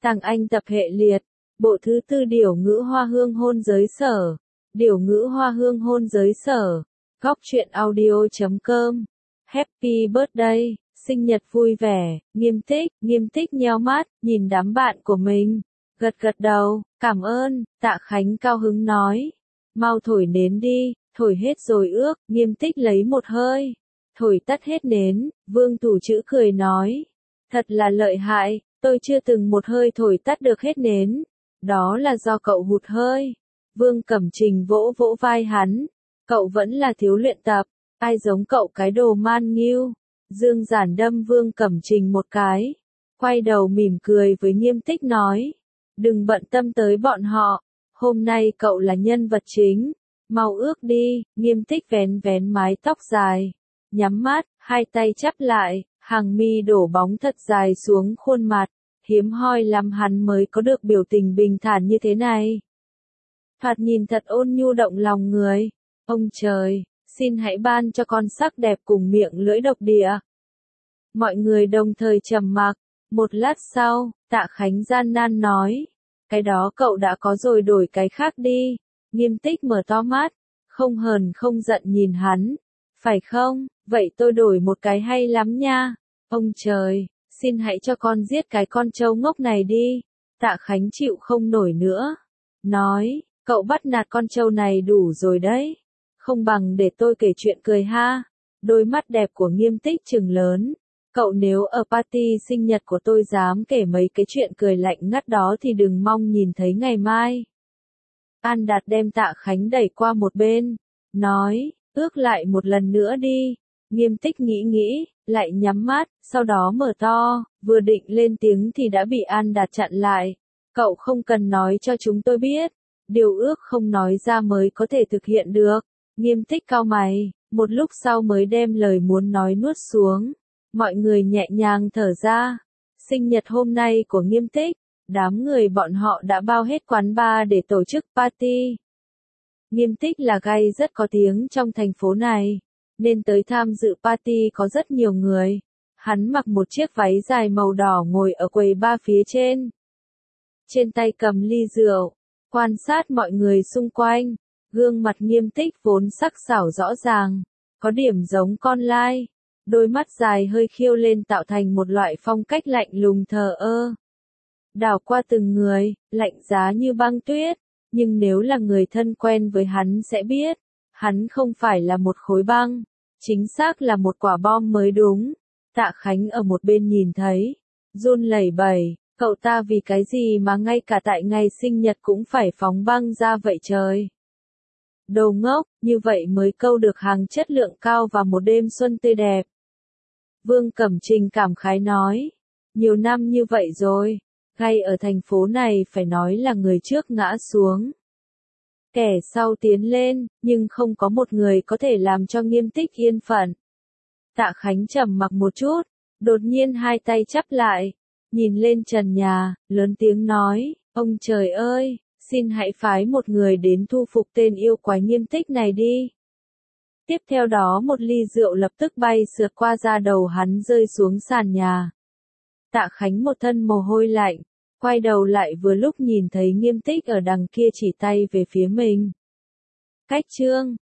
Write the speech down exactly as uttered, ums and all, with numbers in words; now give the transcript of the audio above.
Tàng Anh tập hệ liệt, bộ thứ tư điểu ngữ hoa hương hôn giới sở, điểu ngữ hoa hương hôn giới sở, góc truyện audio chấm com. Happy birthday, sinh nhật vui vẻ, Nghiêm Tích, Nghiêm Tích nheo mắt, nhìn đám bạn của mình, gật gật đầu, cảm ơn, Tạ Khánh cao hứng nói. Mau thổi nến đi, thổi hết rồi ước, Nghiêm Tích lấy một hơi, thổi tắt hết nến, Vương Thủ Chữ cười nói. Thật là lợi hại, tôi chưa từng một hơi thổi tắt được hết nến. Đó là do cậu hụt hơi. Vương Cẩm Trình vỗ vỗ vai hắn. Cậu vẫn là thiếu luyện tập, ai giống cậu cái đồ man nghiêu. Dương Giản đâm Vương Cẩm Trình một cái. Quay đầu mỉm cười với Nghiêm Tích nói. Đừng bận tâm tới bọn họ. Hôm nay cậu là nhân vật chính. Mau ước đi, Nghiêm Tích vén vén mái tóc dài. Nhắm mắt, hai tay chắp lại, hàng mi đổ bóng thật dài xuống khuôn mặt. Hiếm hoi lắm hắn mới có được biểu tình bình thản như thế này. Thoạt nhìn thật ôn nhu động lòng người. Ông trời, xin hãy ban cho con sắc đẹp cùng miệng lưỡi độc địa. Mọi người đồng thời trầm mặc. Một lát sau, Tạ Khánh gian nan nói. Cái đó cậu đã có rồi, đổi cái khác đi. Nghiêm Tích mở to mắt, không hờn không giận nhìn hắn. Phải không, vậy tôi đổi một cái hay lắm nha. Ông trời, xin hãy cho con giết cái con trâu ngốc này đi. Tạ Khánh chịu không nổi nữa. Nói, cậu bắt nạt con trâu này đủ rồi đấy. Không bằng để tôi kể chuyện cười ha. Đôi mắt đẹp của Nghiêm Tích trừng lớn. Cậu nếu ở party sinh nhật của tôi dám kể mấy cái chuyện cười lạnh ngắt đó thì đừng mong nhìn thấy ngày mai. An Đạt đem Tạ Khánh đẩy qua một bên. Nói, ước lại một lần nữa đi. Nghiêm Tích nghĩ nghĩ, lại nhắm mắt, sau đó mở to, vừa định lên tiếng thì đã bị An Đạt chặn lại. Cậu không cần nói cho chúng tôi biết. Điều ước không nói ra mới có thể thực hiện được. Nghiêm Tích cau mày, một lúc sau mới đem lời muốn nói nuốt xuống. Mọi người nhẹ nhàng thở ra. Sinh nhật hôm nay của Nghiêm Tích, đám người bọn họ đã bao hết quán bar để tổ chức party. Nghiêm Tích là gay rất có tiếng trong thành phố này, nên tới tham dự party có rất nhiều người. Hắn mặc một chiếc váy dài màu đỏ ngồi ở quầy bar phía trên. Trên tay cầm ly rượu, quan sát mọi người xung quanh. Gương mặt Nghiêm Tích vốn sắc sảo rõ ràng, có điểm giống con lai. Đôi mắt dài hơi khiêu lên tạo thành một loại phong cách lạnh lùng thờ ơ. Đảo qua từng người, lạnh giá như băng tuyết. Nhưng nếu là người thân quen với hắn sẽ biết, hắn không phải là một khối băng, chính xác là một quả bom mới đúng. Tạ Khánh ở một bên nhìn thấy, run lẩy bẩy, cậu ta vì cái gì mà ngay cả tại ngày sinh nhật cũng phải phóng băng ra vậy trời. Đồ ngốc, như vậy mới câu được hàng chất lượng cao vào một đêm xuân tươi đẹp. Vương Cẩm Trình cảm khái nói, nhiều năm như vậy rồi, ngay ở thành phố này phải nói là người trước ngã xuống. Kẻ sau tiến lên, nhưng không có một người có thể làm cho Nghiêm Tích yên phận. Tạ Khánh trầm mặc một chút, đột nhiên hai tay chắp lại, nhìn lên trần nhà, lớn tiếng nói, ông trời ơi, xin hãy phái một người đến thu phục tên yêu quái Nghiêm Tích này đi. Tiếp theo đó một ly rượu lập tức bay sượt qua da đầu hắn rơi xuống sàn nhà. Tạ Khánh một thân mồ hôi lạnh, quay đầu lại vừa lúc nhìn thấy Nghiêm Tích ở đằng kia chỉ tay về phía mình. Cách chương